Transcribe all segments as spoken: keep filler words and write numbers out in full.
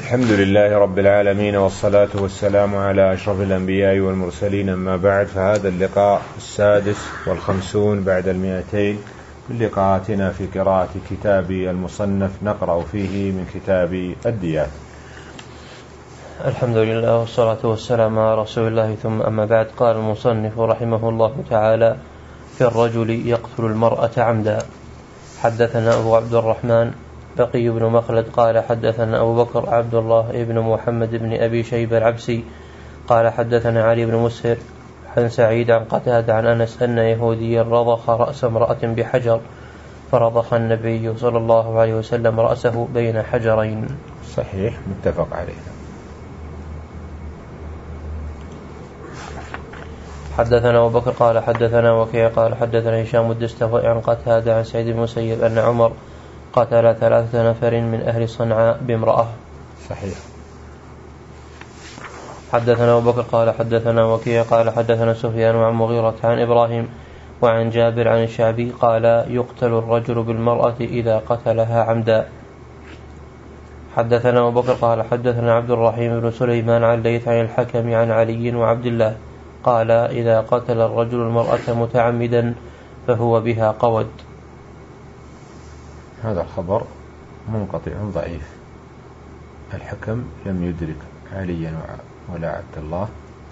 الحمد لله رب العالمين، والصلاة والسلام على أشرف الأنبياء والمرسلين، أما بعد، فهذا اللقاء السادس والخمسون بعد المئتين من لقاءاتنا في قراءة كتاب المصنف نقرأ فيه من كتاب الديات. الحمد لله والصلاة والسلام على رسول الله، ثم أما بعد. قال المصنف رحمه الله تعالى: في الرجل يقتل المرأة عمدا. حدثنا أبو عبد الرحمن بقي بن مخلد قال حدثنا أبو بكر عبد الله بن محمد بن أبي شيبة العبسي قال حدثنا علي بن مسهر عن سعيد عن قتادة عن أنس أن يهوديا رضخ رأس امرأة بحجر، فرضخ النبي صلى الله عليه وسلم رأسه بين حجرين. صحيح، متفق عليه. حدثنا أبو بكر قال حدثنا وكيع قال حدثنا هشام الدستوائي عن قتادة عن سعيد بن المسيب أن عمر قتل ثلاثة نفر من أهل صنعاء بامرأة. صحيح. حدثنا أبو بكر قال حدثنا وكيع قال حدثنا سفيان عن مغيرة عن إبراهيم وعن جابر عن الشعبي قال: يقتل الرجل بالمرأة إذا قتلها عمدا. حدثنا أبو بكر قال حدثنا عبد الرحيم بن سليمان عن ليث عن الحكم عن علي وعبد الله قال: إذا قتل الرجل المرأة متعمدا فهو بها قود. هذا الخبر منقطع ضعيف. الحكم لم يدرك عليا ولا عبد الله،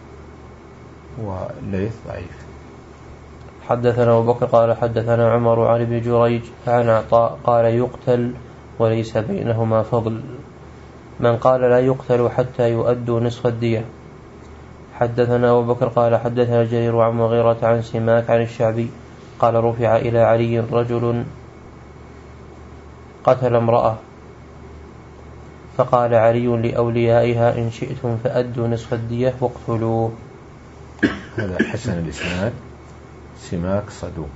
وليث ضعيف. حدثنا أبو بكر قال حدثنا عمر عن ابن جريج عن عطاء قال: يقتل وليس بينهما فضل. من قال لا يقتل حتى يؤدوا نصف الدية. حدثنا أبو بكر قال حدثنا جرير عن مغيرة عن سماك عن الشعبي قال: رفع إلى علي رجل قتل امرأة، فقال علي لأوليائها: إن شئتم فأدوا نصف الدية واقتلوه. هذا حسن الإسناد، سماك صدوق.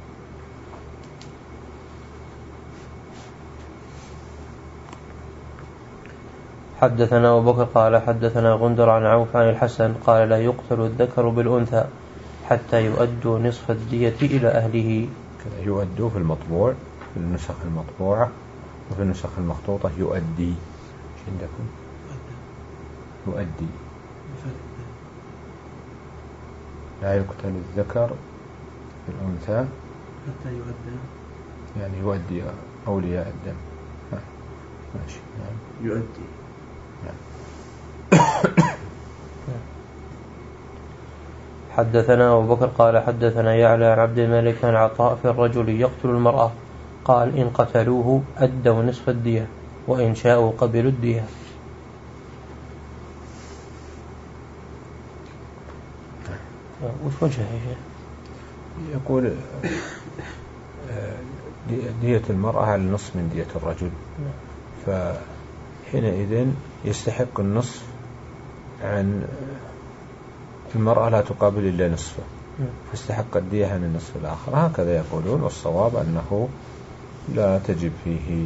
حدثنا أبو بكر قال حدثنا غندر عن عوف عن الحسن قال: لا يقتل الذكر بالأنثى حتى يؤدوا نصف الدية إلى أهله. يؤدوا في المطبوع، في النسخ المطبوعة، وفي النسخ المخطوطة يؤدي. عندكم يؤدي. لا يقتل الذكر بالأنثى حتى يؤدي، يعني يؤدي أولياء الدم. ماشي. نعم. يؤدي. نعم. حدثنا أبو بكر قال حدثنا يعلى عن عبد الملك عن عطاء في الرجل يقتل المرأة قال: إن قتلوه أدوا نصف الدية وإن شاءوا قبلوا الدية. وش وجهه؟ يقول دية المرأة على النصف من دية الرجل، فحينئذ يستحق النصف عن المرأة، لا تقابل إلا نصفه، فاستحق الدية عن النصف الآخر. هكذا يقولون، والصواب أنه لا تجب فيه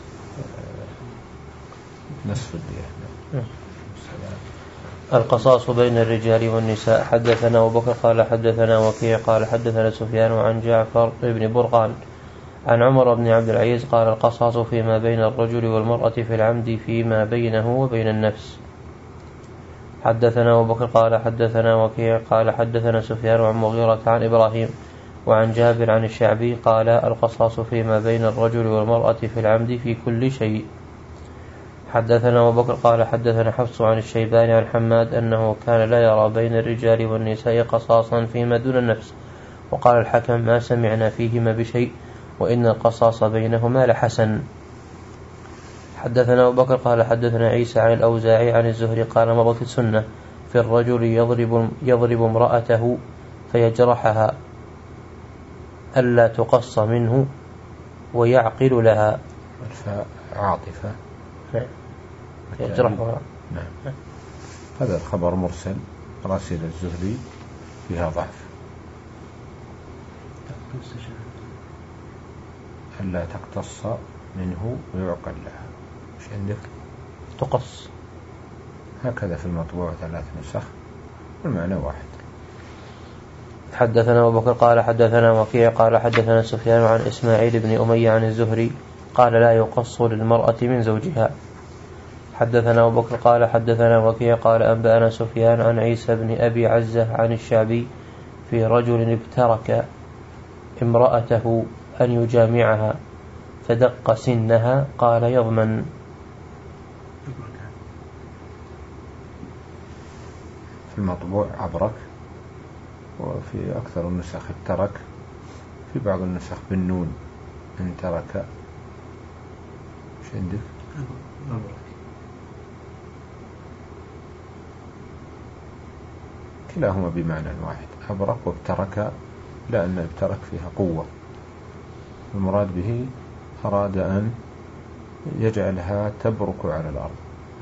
نصف الدية. القصاص بين الرجال والنساء. حدثنا أبو بكر قال حدثنا وكيع قال حدثنا سفيان عن جعفر بن برقان عن عمر بن عبد العزيز قال: القصاص فيما بين الرجل والمرأة في العمد فيما بينه وبين النفس. حدثنا أبو بكر قال حدثنا وكيع قال حدثنا سفيان عن مغيرة عن إبراهيم وعن جابر عن الشعبي قال: القصاص فيما بين الرجل والمرأة في العمد في كل شيء. حدثنا أبو بكر قال حدثنا حفص عن الشيباني عن حماد أنه كان لا يرى بين الرجال والنساء قصاصا فيما دون النفس. وقال الحكم: ما سمعنا فيهما بشيء، وإن القصاص بينهما لحسن. حدثنا أبو بكر قال حدثنا عيسى عن الأوزاعي عن الزهري قال: مضت السنة في الرجل يضرب, يضرب امرأته فيجرحها ألا تقص منه ويعقل لها. الفاء عاطفة. يجرحها. نعم. هذا الخبر مرسل، راسل الزهري فيها ضعف. ألا تقتص منه ويعقل لها. مش عندك؟ تقص. هكذا في المطبوع ثلاث نسخ والمعنى واحد. حدثنا أبو بكر قال حدثنا وكيع قال حدثنا سفيان عن إسماعيل بن أمية عن الزهري قال: لا يقص للمرأة من زوجها. حدثنا أبو بكر قال حدثنا وكيع قال أنبأنا سفيان عن عيسى بن أبي عزة عن الشعبي في رجل ابترك امرأته أن يجامعها فدق سنها قال يضمن. في المطبوع عبرك، وفي أكثر النسخ ابترك، في بعض النسخ بالنون إن ترك. ايش عندك؟ كلاهما بمعنى واحد، أبرك وابترك، لأن ابترك فيها قوة، المراد به أراد أن يجعلها تبرك على الأرض.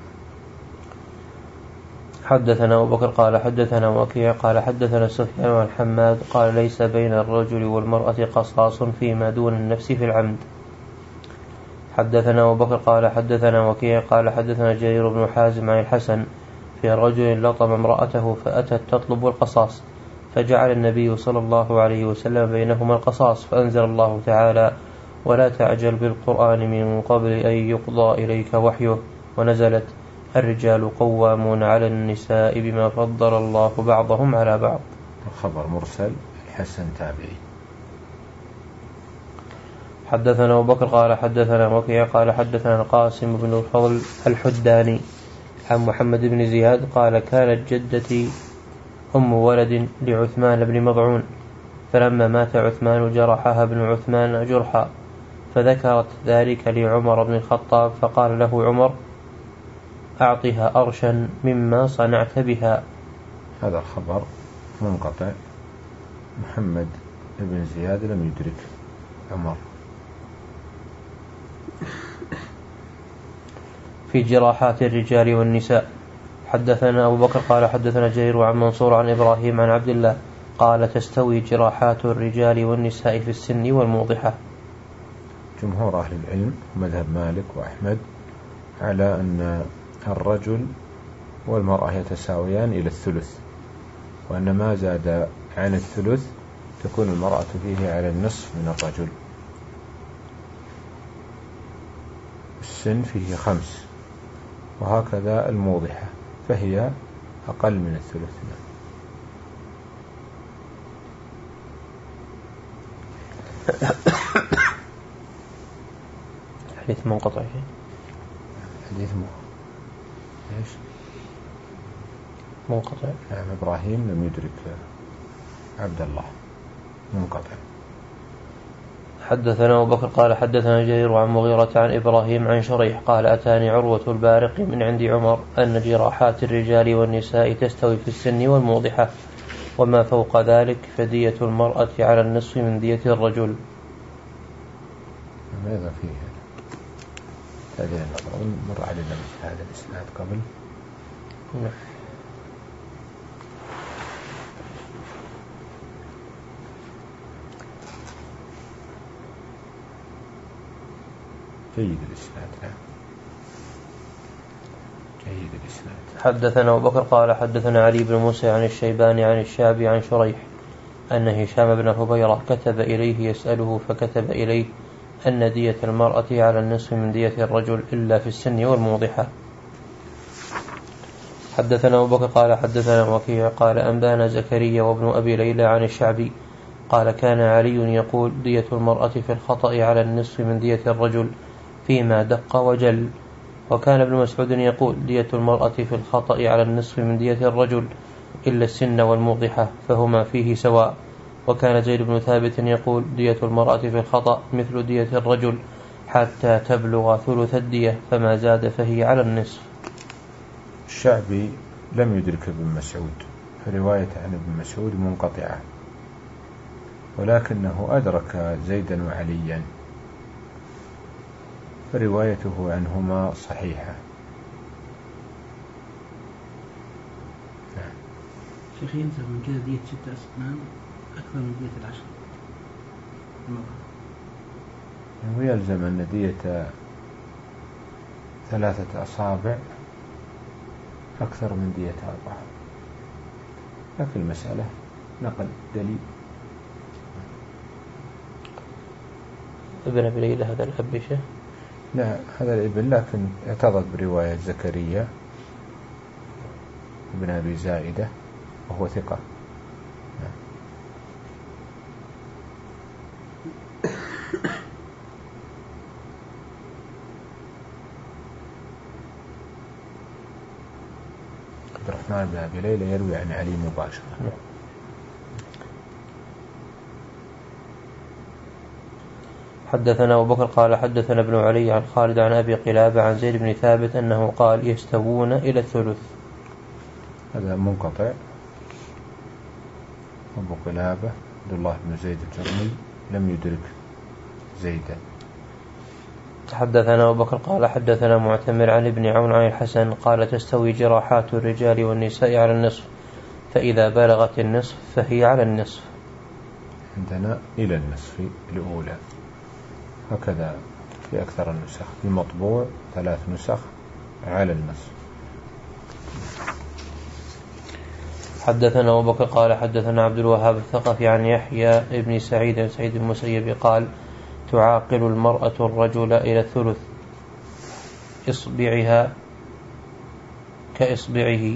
حدثنا أبو بكر قال حدثنا وكيع قال حدثنا سفيان عن حماد قال ليس بين الرجل والمرأة قصاص فيما دون النفس في العمد. حدثنا أبو بكر قال حدثنا وكيع قال حدثنا جرير بن حازم عن الحسن في رجل لطم امرأته فأتت تطلب القصاص فجعل النبي صلى الله عليه وسلم بينهما القصاص، فأنزل الله تعالى ولا تعجل بالقرآن من قبل أن يقضى إليك وحيه، ونزلت الرجال قوامون على النساء بما فضل الله بعضهم على بعض. الخبر مرسل، الحسن تابعي. حدثنا أبو بكر قال حدثنا وكيع قال حدثنا القاسم بن الفضل الحداني عن محمد بن زياد قال كانت جدتي أم ولد لعثمان بن مضعون، فلما مات عثمان جرحها ابن عثمان جرحا، فذكرت ذلك لعمر بن الخطاب فقال له عمر أعطها أرشا مما صنعت بها. هذا الخبر منقطع، محمد بن زياد لم يدرك عمر. في جراحات الرجال والنساء. حدثنا أبو بكر قال حدثنا جرير عن منصور عن إبراهيم عن عبد الله قال تستوي جراحات الرجال والنساء في السن والموضحة. جمهور أهل العلم مذهب مالك وأحمد على أن الرجل والمرأة يتساويان إلى الثلث، وأن ما زاد عن الثلث تكون المرأة فيه على النصف من الرجل. السن فيه خمس، وهكذا الموضحة فهي أقل من الثلث. حديث منقطع. حديث م... ايش؟ منقطع. نعم، إبراهيم لم يدرك عبد الله، منقطع. حدثنا أبو بكر قال حدثنا جرير عن مغيرة عن إبراهيم عن شريح قال أتاني عروة البارق من عند عمر أن جراحات الرجال والنساء تستوي في السن والموضحة، وما فوق ذلك فدية المرأة على النصف من دية الرجل. ماذا فيه هذه النظرة؟ مر علينا مثل هذا الإسناد قبل. نعم. جيد الإسناد. نعم، جيد الإسناد. حدثنا أبو بكر قال حدثنا علي بن موسى عن الشيباني عن الشعبي عن شريح أن هشام بن هبيرة كتب إليه يسأله فكتب إليه أن دية المرأة على النصف من دية الرجل إلا في السن والموضحة. حدثنا أبو بكر قال حدثنا وكيع قال أنبانا زكريا وابن أبي ليلى عن الشعبي قال كان علي يقول دية المرأة في الخطأ على النصف من دية الرجل فيما دق وجل، وكان ابن مسعود يقول دية المرأة في الخطأ على النصف من دية الرجل إلا السن والموضحة فهما فيه سواء، وكان زيد بن ثابت يقول دية المرأة في الخطأ مثل دية الرجل حتى تبلغ ثلث الدية فما زاد فهي على النصف. الشعبي لم يدرك ابن مسعود، فرواية عن ابن مسعود منقطعة، ولكنه أدرك زيدا وعليا، فروايته عنهما صحيحة. شيخ ينسب من كذا دية ستة أسنان أكثر من دية العشر ويلزم أن دية ثلاثة أصابع أكثر من دية أربعة، لكن المسألة نقل دليل. ابن أبي ليلى هذا الأبشة لا هذا الابن، لكن اعتضد برواية زكريا ابن أبي زائدة وهو ثقة. عبد الرحمن بن أبي ليلى يروي عن علي مباشرة. حدثنا أبو بكر قال حدثنا ابن علي عن خالد عن أبي قلابة عن زيد بن ثابت أنه قال يستوون إلى الثلث. هذا منقطع. أبو قلابة عبد الله بن زيد الجرمي لم يدرك زيدا. حدثنا أبو بكر قال حدثنا معتمر عن ابن عون عن الحسن قال تستوي جراحات الرجال والنساء على النصف، فإذا بلغت النصف فهي على النصف. عندنا إلى النصف الأولى، هكذا في أكثر النسخ. المطبوع ثلاث نسخ على النصف. حدثنا أبو بكر قال حدثنا عبد الوهاب الثقفي عن يحيى ابن سعيد سعيد المسيب قال تعاقل المرأة الرجل إلى الثلث إصبعها كإصبعه،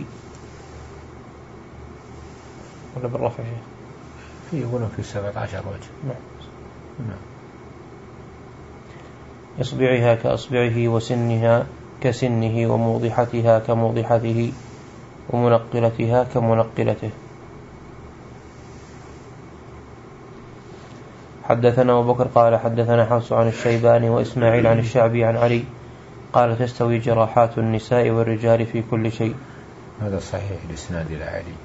ولا بالرفع شيء في يقولون في سبعة عشر وجه. نعم. نعم. إصبعها كأصبعه وسنها كسنه وموضحتها كموضحته ومنقلتها كمنقلته. حدثنا أبو بكر قال حدثنا حفص عن الشيباني وإسماعيل عن الشعبي عن علي قال تستوي جراحات النساء والرجال في كل شيء. هذا صحيح الإسناد إلى علي.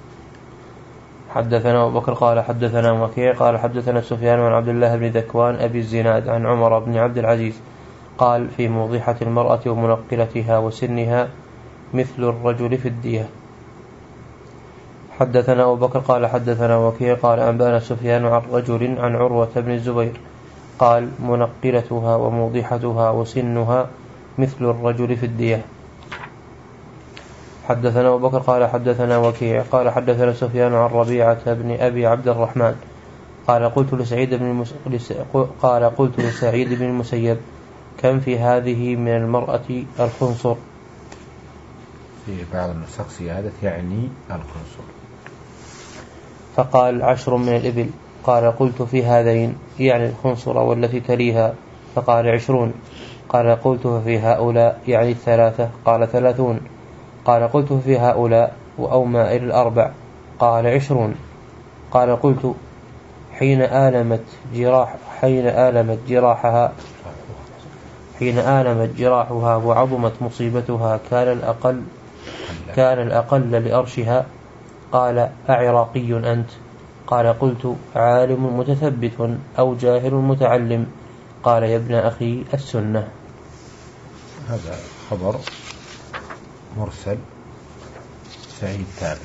حدثنا أبو بكر قال حدثنا وكيع قال حدثنا سفيان عن عبد الله بن ذكوان أبي الزناد عن عمر بن عبد العزيز قال في موضحة المرأة ومنقلتها وسنها مثل الرجل في الدية. حدثنا أبو بكر قال حدثنا وكيع قال أنبانا سفيان عن رجل عن عروة بن الزبير قال منقلتها وموضحتها وسنها مثل الرجل في الدية. حدثنا أبو بكر قال حدثنا وكيع قال حدثنا سفيان عن ربيعة بن أبي عبد الرحمن قال قلت لسعيد بن المس... قال قلت لسعيد بن المسيب كم في هذه من المرأة الخنصر؟ في بعض النسخ زيادة يعني الخنصر. فقال عشر من الإبل. قال قلت في هذين يعني الخنصر والتي تليها؟ فقال عشرون. قال قلت في هؤلاء يعني الثلاثة؟ قال ثلاثون. قال قلت في هؤلاء وأوما إلى الأربع؟ قال عشرون. قال قلت حين آلمت جراح حين آلمت جراحها حين آلمت جراحها وعظمت مصيبتها كان الأقل كان الأقل لأرشها؟ قال أعراقي أنت؟ قال قلت عالم متثبت أو جاهل متعلم؟ قال يا ابن أخي السنة. هذا خبر مرسل سعيد تابعي.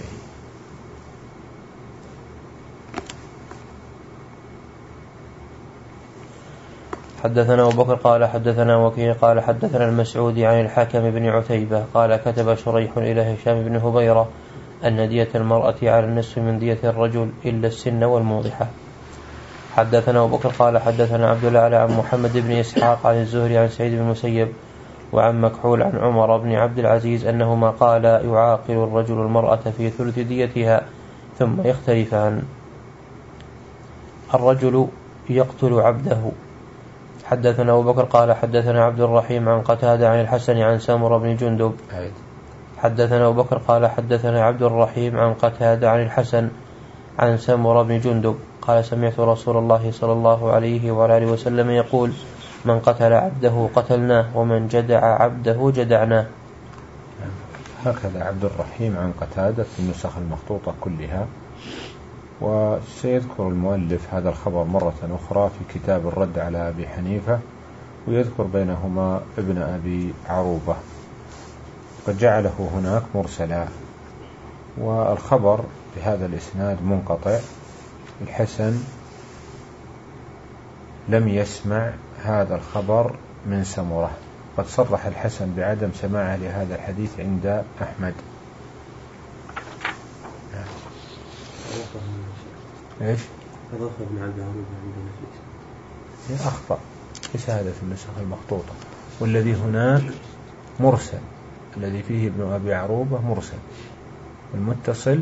حدثنا أبو بكر قال حدثنا وكيع قال حدثنا المسعودي عن الحكم بن عتيبة قال كتب شريح إلى هشام بن هبيرة أن دية المرأة على النصف من دية الرجل إلا السن والموضحة. حدثنا أبو بكر قال حدثنا عبد الأعلى عن محمد بن إسحاق عن الزهري عن سعيد بن المسيب وعن مكحول عن عمر بن عبد العزيز أنهما قال يعاقل الرجل المرأة في ثلث ديتها ثم يختلفان. الرجل يقتل عبده. حدثنا أبو بكر قال حدثنا عبد الرحيم عن قتادة عن الحسن عن سمرة بن جندب. حدثنا أبو بكر قال حدثنا عبد الرحيم عن قتادة عن الحسن عن سمرة بن جندب قال سمعت رسول الله صلى الله عليه وآله وسلم يقول من قتل عبده قتلناه ومن جدع عبده جدعناه. هكذا عبد الرحيم عن قتادة في النسخ المخطوطة كلها. وسيذكر المؤلف هذا الخبر مرة أخرى في كتاب الرد على أبي حنيفة ويذكر بينهما ابن أبي عروبة قد جعله هناك مرسلا. والخبر بهذا الإسناد منقطع. الحسن لم يسمع هذا الخبر من سمرة. قد صرح الحسن بعدم سماعه لهذا الحديث عند أحمد. إيش؟ أضاف ابن عبد العروبة عندنا في أخطأ في هذا في النسخ المخطوطة. والذي هناك مرسل، الذي فيه ابن أبي عروبة مرسل، المتصل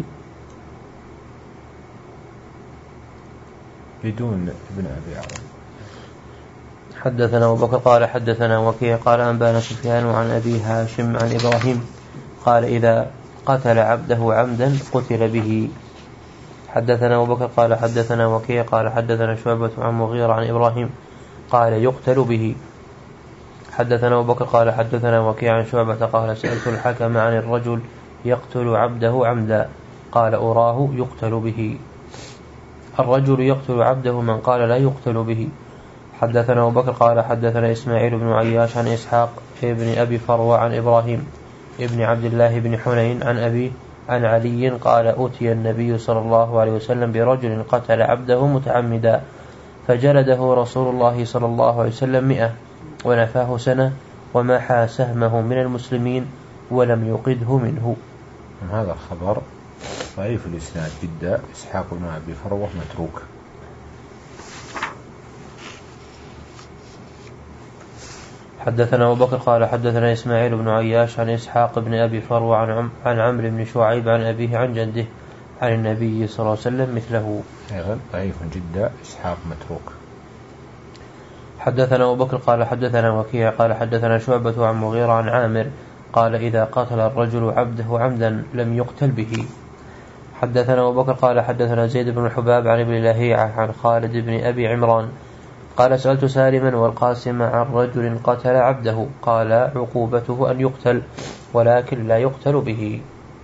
بدون ابن أبي عروبة. حدثنا أبو بكر قال حدثنا وكيع قال أنبانا سفيان عن أبي هاشم عن إبراهيم قال إذا قتل عبده عمدا قتل به. حدثنا أبو بكر قال حدثنا وكيع قال حدثنا شعبة عن مغيرة عن إبراهيم قال يقتل به. حدثنا أبو بكر قال حدثنا وكيع عن شعبة قال سألت الحكم عن الرجل يقتل عبده عمدا قال أراه يقتل به. الرجل يقتل عبده من قال لا يقتل به. حدثنا أبو بكر قال حدثنا إسماعيل بن عياش عن إسحاق ابن أبي فروة عن إبراهيم ابن عبد الله بن حنين عن أبي عن علي قال أتي النبي صلى الله عليه وسلم برجل قتل عبده متعمدا فجلده رسول الله صلى الله عليه وسلم مئة ونفاه سنة ومحى سهمه من المسلمين ولم يقده منه. هذا الخبر ضعيف الإسناد جدا. إسحاق بن أبي فروة متروك. حدثنا أبو بكر قال حدثنا إسماعيل بن عياش عن إسحاق بن أبي فروة عن, عم عن عمرو بن شعيب عن أبيه عن جده عن النبي صلى الله عليه وسلم مثله. أيضا ضعيف جدا. إسحاق متروك. حدثنا أبو بكر قال حدثنا وكيع قال حدثنا شعبة عن مغيرة عن عامر قال إذا قتل الرجل عبده عمدا لم يقتل به. حدثنا أبو بكر قال حدثنا زيد بن الحباب عن ابن لهيعة عن خالد بن أبي عمران قال سألت سالما والقاسم عن رجل قتل عبده قال عقوبته أن يقتل ولكن لا يقتل به.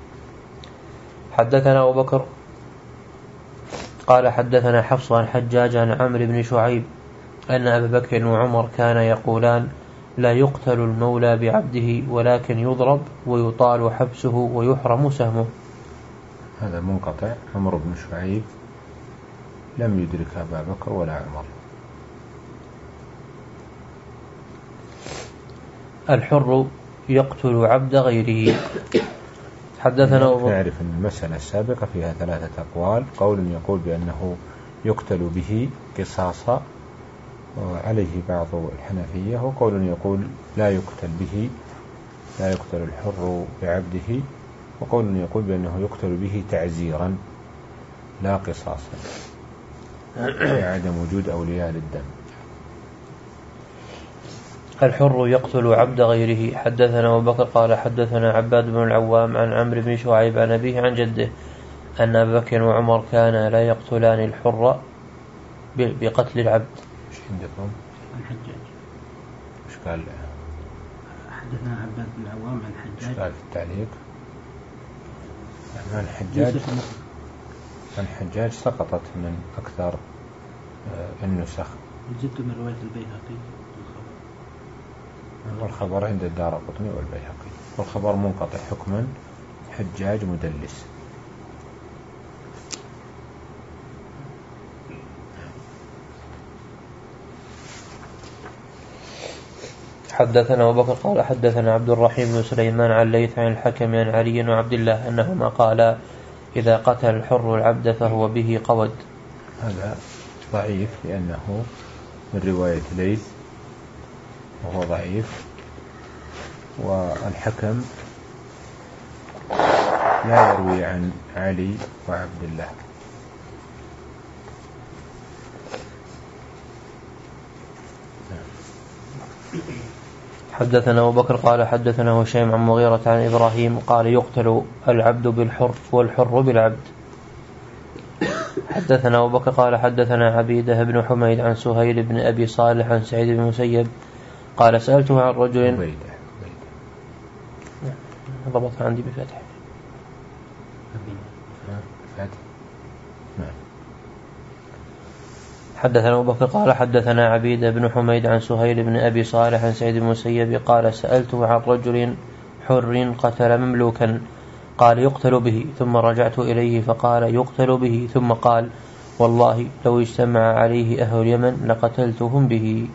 حدثنا أبو بكر قال حدثنا حفص عن حجاج عن عمرو بن شعيب أن أبا بكر وعمر كان يقولان لا يقتل المولى بعبده ولكن يضرب ويطال حبسه ويحرم سهمه. هذا منقطع. عمرو بن شعيب لم يدرك أبا بكر ولا عمر. الحر يقتل عبد غيره. حدثنا نعرف أن المسألة السابقة فيها ثلاثة أقوال. قول يقول بأنه يقتل به قصاصا وعليه بعض الحنفية، وقول يقول لا يقتل به، لا يقتل الحر بعبده، وقول يقول بأنه يقتل به تعزيرا لا قصاصا لعدم وجود أولياء للدم. الحر يقتل عبد غيره. حدثنا أبو بكر قال حدثنا عباد بن العوام عن عمرو بن شعيب عن أبيه عن جده أن أبا بكر وعمر كانا لا يقتلان الحر بقتل العبد. ايش عندكم؟ عن حجاج. ايش قال؟ حدثنا عباد بن العوام عن حجاج. ايش قال في التعليق؟ عن حجاج. عن حجاج سقطت من أكثر النسخ. وجدت من رواية البيهقي والخبر عند الدارقطني والبيهقي، والخبر منقطع حكما حجاج مدلس. حدثنا أبو بكر قال حدثنا عبد الرحيم بن سليمان عن ليث عن الحكم عن علي وعبد الله أنهما قالا إذا قتل الحر العبد فهو به قود. هذا ضعيف لأنه من رواية ليث وهو ضعيف، والحكم لا يروي عن علي وعبد الله. حدثنا أبو بكر قال حدثنا هشيم عن مغيرة عن إبراهيم قال يقتل العبد بالحر والحر بالعبد. حدثنا أبو بكر قال حدثنا عبيدة بن حميد عن سهيل بن أبي صالح عن سعيد بن مسيب قال سألته عن رجل ضبط عندي بفتح حدثنا أبو بكر قال حدثنا عبيدة بن حميد عن سهيل بن أبي صالح عن سعيد بن مسيب قال سألته عن رجل حر قتل مملوكا قال يقتل به، ثم رجعت إليه فقال يقتل به، ثم قال والله لو اجتمع عليه أهل اليمن لقتلتهم به.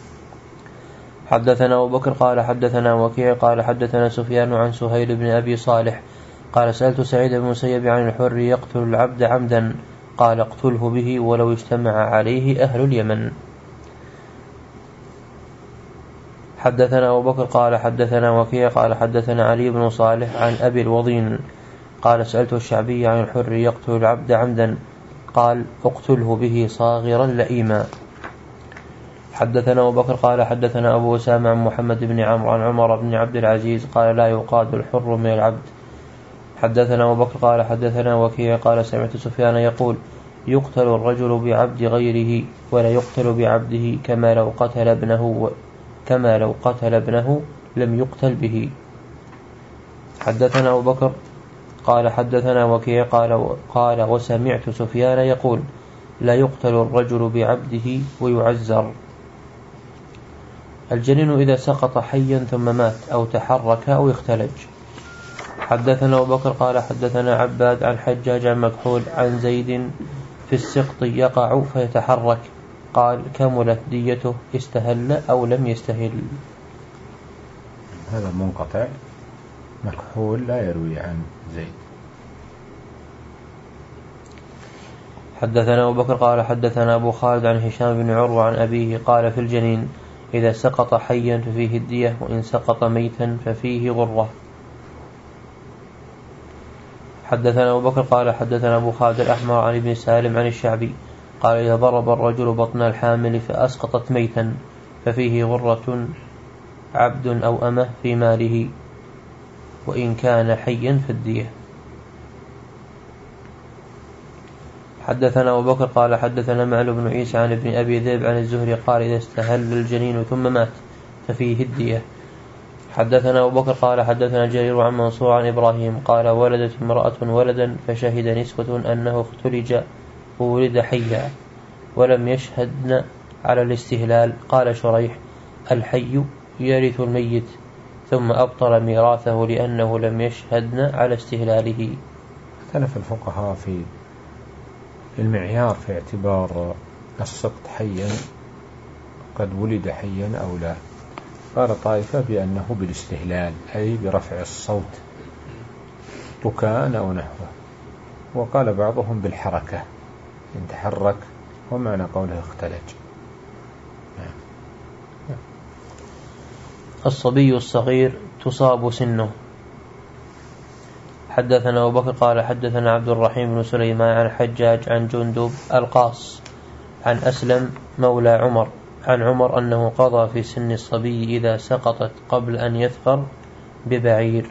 حدثنا أبو بكر قال حدثنا وكيع قال حدثنا سفيان عن سهيل بن أبي صالح قال سألت سعيد بن مسيب عن الحر يقتل العبد عمدا قال اقتله به ولو اجتمع عليه أهل اليمن. حدثنا أبو بكر قال حدثنا وكيع قال حدثنا علي بن صالح عن أبي الوضين قال سألت الشعبي عن الحر يقتل العبد عمدا قال اقتله به صاغرا لئيما. حدثنا أبو بكر قال حدثنا أبو أسامة عن محمد بن عمرو عن عمر بن عبد العزيز قال لا يقاد الحر من العبد. حدثنا أبو بكر قال حدثنا وكيع قال سمعت سفيان يقول يقتل الرجل بعبد غيره ولا يقتل بعبده كما لو قتل ابنه كما لو قتل ابنه لم يقتل به. حدثنا أبو بكر قال حدثنا وكيع قال, قال وسمعت سفيان يقول لا يقتل الرجل بعبده ويعزر. الجنين إذا سقط حيا ثم مات أو تحرك أو اختلج. حدثنا أبو بكر قال حدثنا عباد عن حجاج عن مكحول عن زيد في السقط يقع فيتحرك قال كملت ديته استهل أو لم يستهل. هذا منقطع، مكحول لا يروي عن زيد. حدثنا أبو بكر قال حدثنا أبو خالد عن هشام بن عروة عن أبيه قال في الجنين إذا سقط حيا ففيه الدية وإن سقط ميتا ففيه غرة. حدثنا أبو بكر قال حدثنا أبو خالد الأحمر عن ابن سالم عن الشعبي قال إذا ضرب الرجل بطن الحامل فأسقطت ميتا ففيه غرة عبد أو أمه في ماله وإن كان حيا فالدية. حدثنا أبو بكر قال حدثنا معل بن عيسى عن ابن أبي ذئب عن الزهري قال إذا استهل الجنين ثم مات ففيه الدية. حدثنا أبو بكر قال حدثنا جرير عن منصور عن إبراهيم قال ولدت امرأة ولدا فشهد نسوة أنه اختلج وولد حيا ولم يشهدن على الاستهلال. قال شريح الحي يرث الميت ثم أبطل ميراثه لأنه لم يشهدن على استهلاله. اختلف الفقهاء في المعيار في اعتبار السقط حيا قد ولد حيا أو لا. قال طائفة بأنه بالاستهلال أي برفع الصوت بكاء أو نحوه، وقال بعضهم بالحركة إن تحرك ومعنى قوله اختلج. الصبي الصغير تصاب سنه. حدثنا أبو بكر قال حدثنا عبد الرحيم بن سليمان عن حجاج عن جندب القاص عن أسلم مولى عمر عن عمر أنه قضى في سن الصبي إذا سقطت قبل أن يثغر ببعير.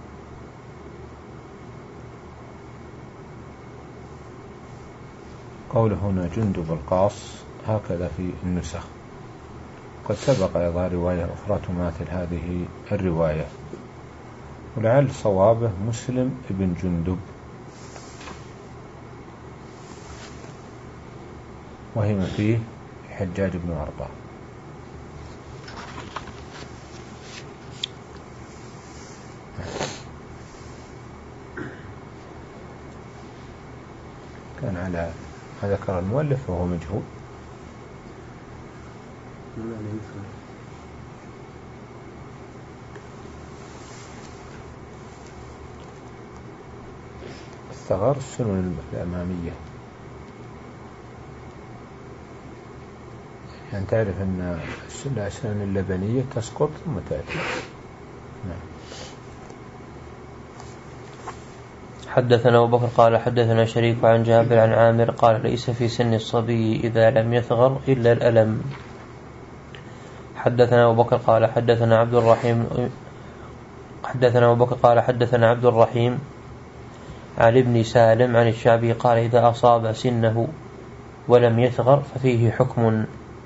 قوله هنا جندب القاص هكذا في النسخ، قد سبق أيضا رواية أخرى تماثل هذه الرواية، ولعل صوابه مسلم ابن جندب، وهم فيه حجاج بن أرطاه. كان على ما ذكر المؤلف وهو مجهول. الثغر السنن الأمامية، يعني تعرف أن الأسنان اللبنية تسقط ثم تأتي. نعم. حدثنا أبو بكر قال حدثنا شريك عن جابر عن عامر قال ليس في سن الصبي إذا لم يثغر إلا الألم. حدثنا أبو بكر قال حدثنا عبد الرحيم حدثنا أبو بكر قال حدثنا عبد الرحيم عن ابن سالم عن الشعبي قال إذا أصاب سنه ولم يثغر ففيه حكم.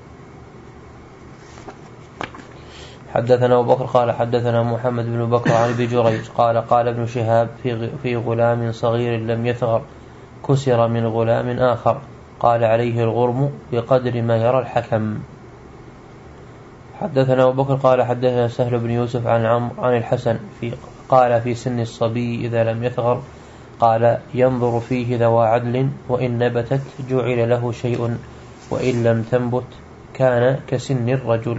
حدثنا أبو بكر قال حدثنا محمد بن بكر عن ابي جريج قال قال ابن شهاب في في غلام صغير لم يثغر كسر من غلام آخر قال عليه الغرم بقدر ما يرى الحكم. حدثنا أبو بكر قال حدثنا سهل بن يوسف عن عمرو عن الحسن في قال في سن الصبي إذا لم يثغر قال ينظر فيه ذوى عدل وإن نبتت جعل له شيء وإن لم تنبت كان كسن الرجل.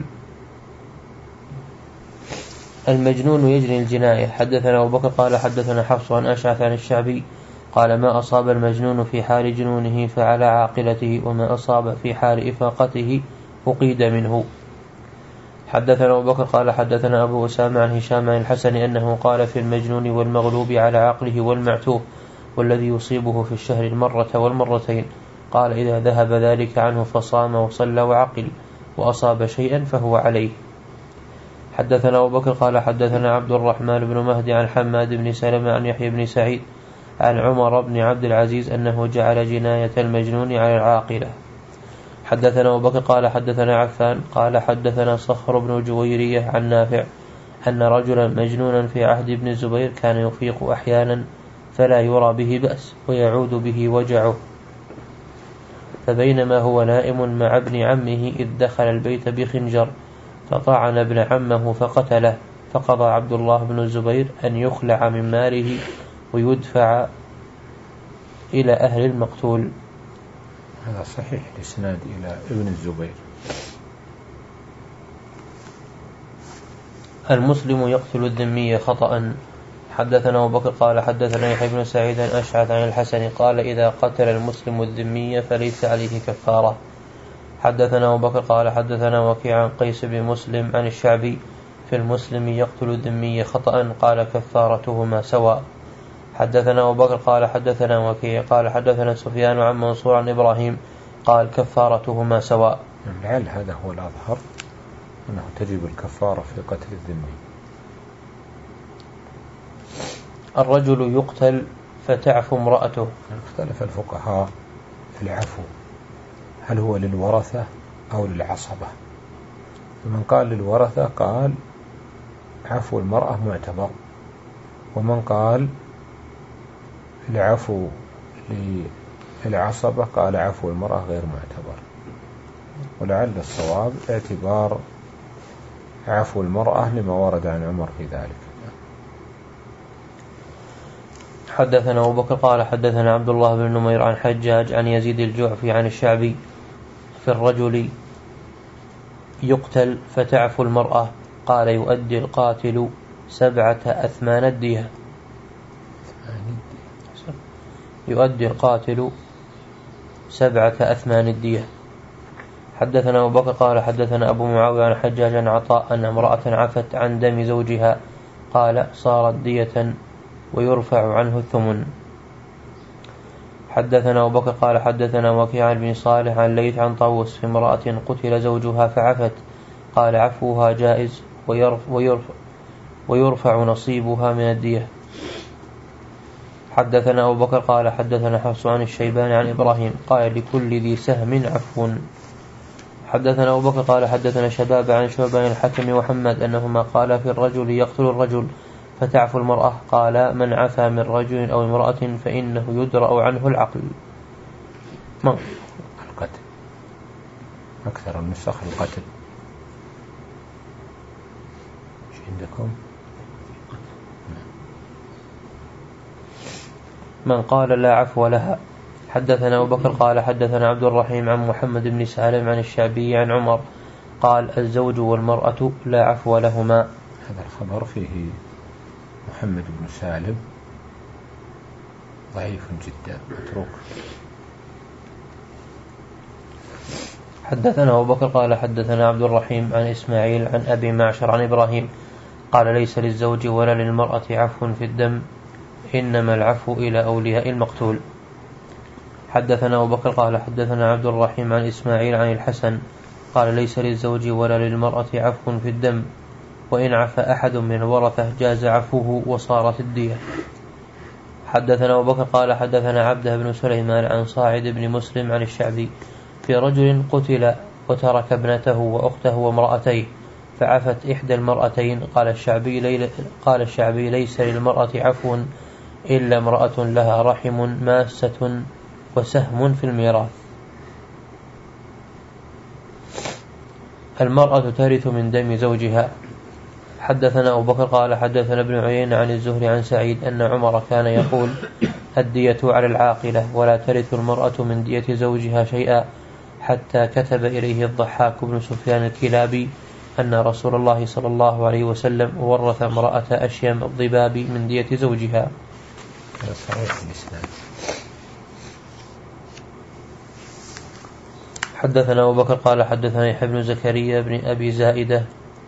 المجنون يجري الجناية. حدثنا أبو بكر قال حدثنا حفص عن أشعث عن الشعبي قال ما أصاب المجنون في حال جنونه فعلى عاقلته وما أصاب في حال إفاقته أقيد منه. حدثنا أبو بكر قال حدثنا أبو أسامة عن هشام عن الحسن أنه قال في المجنون والمغلوب على عقله والمعتوه والذي يصيبه في الشهر المرة والمرتين، قال إذا ذهب ذلك عنه فصام وصلى وعقل وأصاب شيئا فهو عليه. حدثنا أبو بكر قال حدثنا عبد الرحمن بن مهدي عن حماد بن سلمة عن يحيى بن سعيد عن عمر بن عبد العزيز أنه جعل جناية المجنون على العاقلة. حدثنا أبو بكر قال حدثنا عفان قال حدثنا صخر بن جويرية عن نافع أن رجلا مجنونا في عهد ابن الزبير كان يفيق أحيانا فلا يرى به بأس ويعود به وجعه، فبينما هو نائم مع ابن عمه إذ دخل البيت بخنجر فطعن ابن عمه فقتله، فقضى عبد الله بن الزبير أن يخلع من ماله ويدفع إلى أهل المقتول. هذا صحيح الإسناد إلى ابن الزبير. المسلم يقتل الذمي خطأ. حدثنا أبو بكر قال حدثنا يحيى بن سعيد أشعث عن الحسن قال إذا قتل المسلم الذمي فليس عليه كفارة. حدثنا أبو بكر قال حدثنا وكيع عن قيس بن مسلم عن الشعبي في المسلم يقتل الذمي خطأ قال كفارتهما سواء. حدثنا أبو بكر قال حدثنا وكيع قال حدثنا سفيان عن منصور عن إبراهيم قال كفارتهما سواء. لعل هذا هو الأظهر أنه تجب الكفارة في قتل الذمي. الرجل يقتل فتعفو امرأته. اختلف الفقهاء في العفو هل هو للورثة أو للعصبة. فمن قال للورثة قال عفو المرأة معتبر، ومن قال العفو للعصبة قال عفو المرأة غير معتبر، ولعل الصواب اعتبار عفو المرأة لما ورد عن عمر في ذلك. حدثنا أبو بكر قال حدثنا عبد الله بن نمير عن حجاج عن يزيد الجعفي عن الشعبي في الرجل يقتل فتعفو المرأة قال يؤدي القاتل سبعة أثمان الدية. يؤدي القاتل سبعة أثمان الدية. حدثنا أبو بكر قال حدثنا أبو معاوية عن حجاج عن عطاء أن امرأة عفت عن دم زوجها قال صارت دية ويرفع عنه الثمن. حدثنا أبو بكر قال حدثنا وكيع بن صالح عن ليث عن طاووس في امرأة قتل زوجها فعفت قال عفوها جائز ويرفع, ويرفع, ويرفع نصيبها من الدية. حدثنا أبو بكر قال حدثنا حفص عن الشيبان عن إبراهيم قال لكل ذي سهم عفو. حدثنا أبو بكر قال حدثنا شباب عن شعبان الحكم وحماد أنهما قال في الرجل يقتل الرجل فتعفو المرأة قال من عفى من رجل أو امرأة فإنه يدرأ عنه العقل. ما القتل أكثر النسخ القتل. ايش عندكم؟ من قال لا عفو لها. حدثنا أبو بكر قال حدثنا عبد الرحيم عن محمد بن سالم عن الشعبي عن عمر قال الزوج والمرأة لا عفو لهما. هذا الخبر فيه محمد بن سالم ضعيف جدا متروك. حدثنا أبو بكر قال حدثنا عبد الرحيم عن إسماعيل عن أبي معشر عن إبراهيم قال ليس للزوج ولا للمرأة عفو في الدم إنما العفو إلى أولياء المقتول. حدثنا أبو بكر قال حدثنا عبد الرحيم عن إسماعيل عن الحسن قال ليس للزوج ولا للمرأة عفو في الدم وإن عفى أحد من الورثة جاز عفوه وصارت الدية. حدثنا أبو بكر قال حدثنا عبده بن سليمان عن صاعد بن مسلم عن الشعبي في رجل قتل وترك ابنته وأخته وامرأتيه فعفت إحدى المرأتين قال الشعبي, لي قال الشعبي ليس للمرأة عفو إلا امرأة لها رحم ماسة وسهم في الميراث. المرأة ترث من دم زوجها. حدثنا أبو بكر قال حدثنا ابن عيينة عن الزهري عن سعيد أن عمر كان يقول الدية على العاقلة ولا ترث المرأة من دية زوجها شيئا حتى كتب إليه الضحاك بن سفيان الكلابي أن رسول الله صلى الله عليه وسلم ورث امرأة أشيم الضباب من دية زوجها. حدثنا أبو بكر قال حدثنا يحيى بن زكريا بن أبي زائدة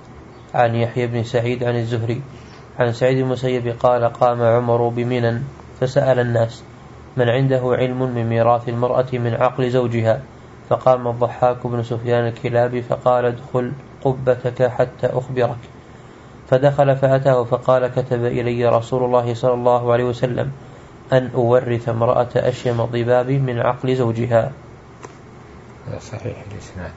عن يحيى بن سعيد عن الزهري عن سعيد المسيب قال قام عمر بمنى فسأل الناس من عنده علم من ميراث المرأة من عقل زوجها، فقام الضحاك بن سفيان الكلابي فقال ادخل قبتك حتى أخبرك، فدخل فأتاه فقال كتب إلي رسول الله صلى الله عليه وسلم أن أورث امرأة أشيم ضباب من عقل زوجها. هذا صحيح الإسناد.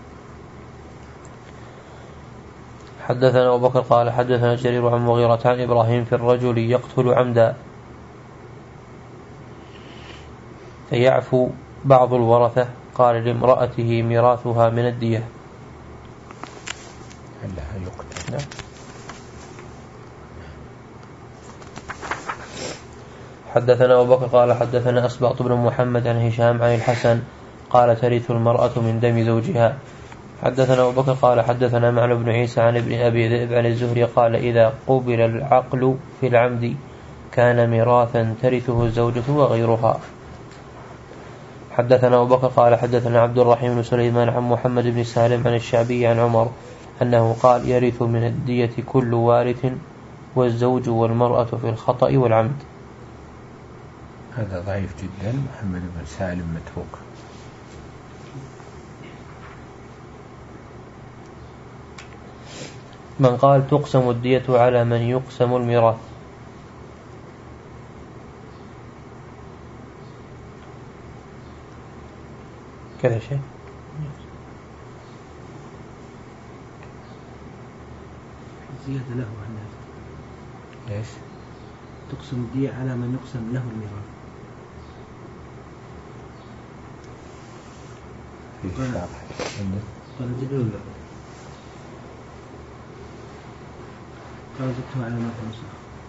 حدثنا أبو بكر قال حدثنا جرير عن مغيرة عن إبراهيم في الرجل يقتل عمدا فيعفو بعض الورثة قال لامرأته ميراثها من الدية. لها يقتل. نعم. حدثنا أبو بكر قال حدثنا أسباط بن محمد عن هشام عن الحسن قال ترث المرأة من دم زوجها. حدثنا أبو بكر قال حدثنا معن بن عيسى عن ابن أبي ذئب عن الزهري قال إذا قبل العقل في العمد كان ميراثا ترثه الزوجة وغيرها. حدثنا أبو بكر قال حدثنا عبد الرحيم بن سليمان عن محمد بن سالم عن الشعبي عن عمر أنه قال يرث من الدية كل وارث والزوج والمرأة في الخطأ والعمد. هذا ضعيف جدا. محمد بن سالم متروك. من قال تقسم الدية على من يقسم الميراث. كذا شيء. زيادة له عن ليش؟ تقسم الدية على من يقسم له الميراث. قال قال جدول قال زدته على ما في النسخ.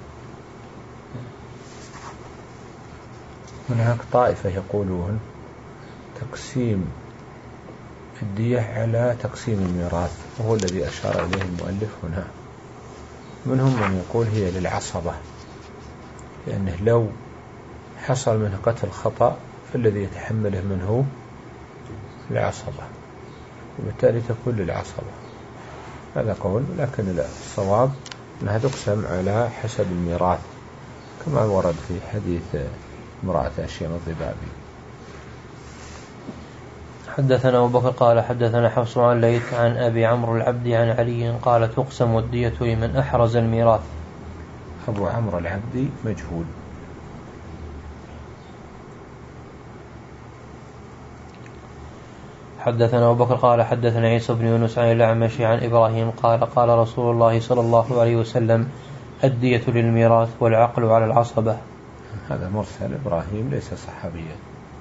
هناك طائفة يقولون تقسيم الدية على تقسيم الميراث وهو الذي أشار إليه المؤلف هنا. منهم من يقول هي للعصبة، لأنه لو حصل منه قتل خطأ فالذي يتحمله منه العصبة وبالتالي تكون للعصبة. هذا قول، لكن الصواب أنها تقسم على حسب الميراث كما ورد في حديث امرأة أشيم الضبابي. حدثنا أبو بكر قال حدثنا حفص عن ليث عن أبي عمرو العبدي عن علي قال تقسم الدية لمن أحرز الميراث. أبو عمرو العبدي مجهول. حدثنا أبو بكر قال حدثنا عيسى بن يونس عن الأعمش عن إبراهيم قال قال رسول الله صلى الله عليه وسلم الدية للميراث والعقل على العصبة. هذا مرسل إبراهيم ليس صحابيا.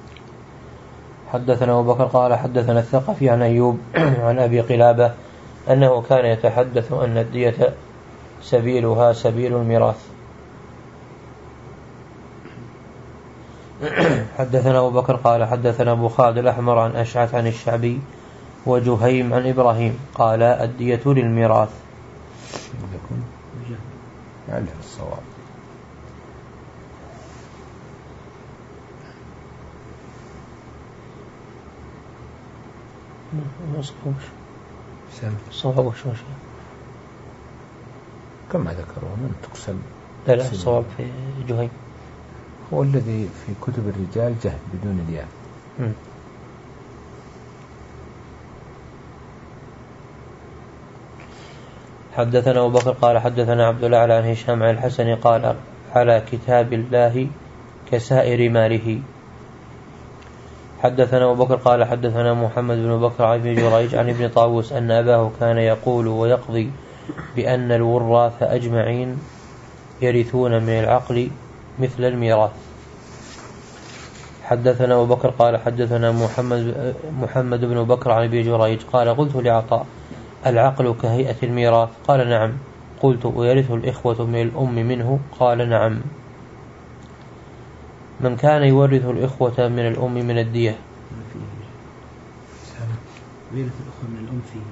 حدثنا أبو بكر قال حدثنا الثقفي عن أيوب عن أبي قلابة أنه كان يتحدث أن الدية سبيلها سبيل الميراث. حدثنا أبو بكر قال حدثنا أبو خالد الأحمر عن أشعث عن الشعبي وجهيم عن إبراهيم قال الدية للميراث. لعله الصواب. الصواب وش وش كما ذكروا من تقسم. لا لا الصواب في جهيم هو الذي في كتب الرجال جهد بدون الياء. حدثنا أبو بكر قال حدثنا عبد الأعلى عن هشام عن الحسن قال على كتاب الله كسائر ماله. حدثنا أبو بكر قال حدثنا محمد بن بكر عن ابن جريج عن ابن طاووس أن أباه كان يقول ويقضي بأن الوراث أجمعين يرثون من العقل مثل الميراث. حدثنا أبو بكر قال حدثنا محمد, محمد بن بكر عن ابن جريج قال قلت لعطاء العقل كهيئة الميراث؟ قال نعم. قلت ويرث الإخوة من الأم منه؟ قال نعم. من كان يورث الإخوة من الأم من الدية؟ ويرث الأخوة من الأم فيه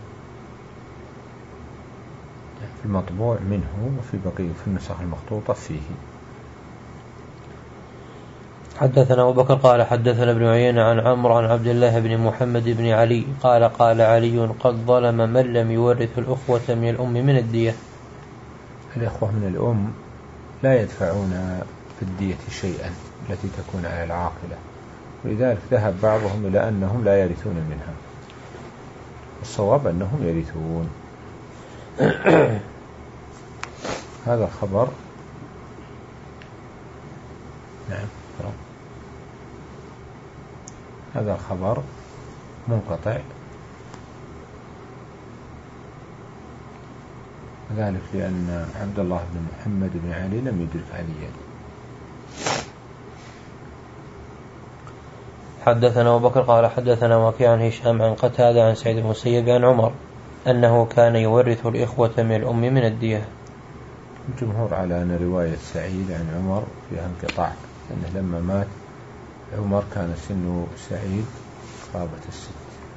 في المطبوع منه وفي بقية في النسخ المخطوطة فيه. حدثنا أبو بكر قال حدثنا ابن عيينة عن عمرو عن عبد الله بن محمد بن علي قال قال علي قد ظلم من لم يورث الأخوة من الأم من الدية. الإخوة من الأم لا يدفعون في الدية شيئا التي تكون على العاقلة، ولذلك ذهب بعضهم إلى أنهم لا يرثون منها، الصواب أنهم يرثون. هذا الخبر نعم هذا الخبر منقطع، ذلك لأن عبد الله بن محمد بن علي لم يدرك عليا. حدثنا أبو بكر قال حدثنا وكيع عن هشام عن قتادة عن سعيد المسيب عن عمر أنه كان يورث الإخوة من الأم من الدية. الجمهور على أن رواية سعيد عن عمر فيها انقطاع، لأنه لما مات عمر كان سن سعيد قرابة الست.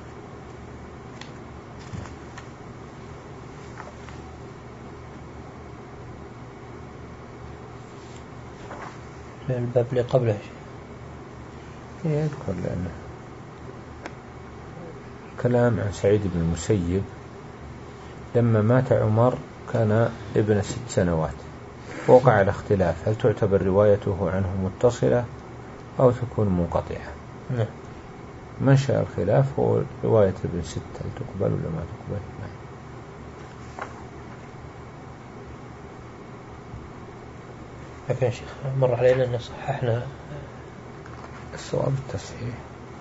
الباب اللي قبله يذكر لأنه كلام عن سعيد بن المسيب لما مات عمر كان ابن ست سنوات، وقع الاختلاف هل تعتبر روايته عنه متصلة أو تكون منقطعة. نعم. منشأ الخلاف هو رواية ابن ست هل تقبل ولا ما تقبل. لكن شيخ مر علينا أن صححنا الصواب التصحيح.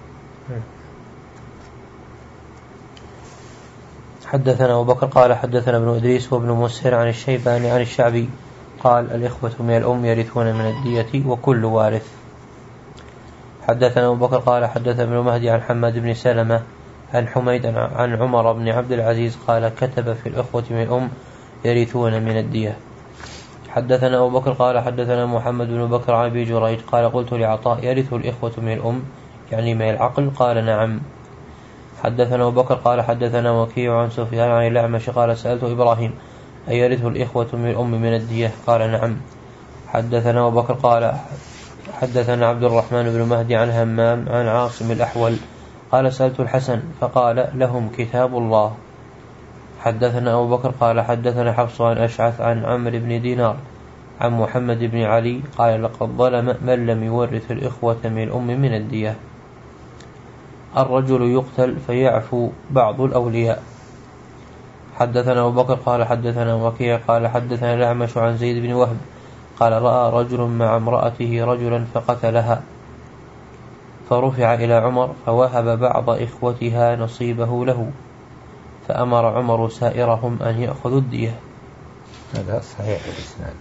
حدثنا أبو بكر قال حدثنا ابن إدريس وابن مسهر عن الشيباني عن الشعبي قال الإخوة من الأم يرثون من الدية وكل وارث. حدثنا أبو بكر قال حدثنا ابن مهدي عن حماد بن سلمة عن حميد عن عمر بن عبد العزيز قال كتب في الإخوة من الأم يرثون من الدية. حدثنا أبو بكر قال حدثنا محمد بن بكر عن أبي جريج قال قلت لعطاء يرث الإخوة من الأم يعني من العقل؟ قال نعم. حدثنا أبو بكر قال حدثنا وكيع عن سفيان عن الأعمش قال سألت إبراهيم أيرث الإخوة من الأم من الدية؟ قال نعم. حدثنا أبو بكر قال حدثنا عبد الرحمن بن مهدي عن همام عن عاصم الأحول قال سألت الحسن فقال لهم كتاب الله. حدثنا أبو بكر قال حدثنا حفص عن أشعث عن عمرو بن دينار عن محمد بن علي قال لقد ظلم من لم يورث الإخوة من الأم من الدية. الرجل يقتل فيعفو بعض الأولياء. حدثنا أبو بكر قال حدثنا وكيع قال حدثنا الأعمش عن زيد بن وهب قال رأى رجل مع امرأته رجلا فقتلها فرفع إلى عمر فوهب بعض إخوتها نصيبه له فأمر عمر سائرهم أن يأخذوا الدية. هذا صحيح الإسناد.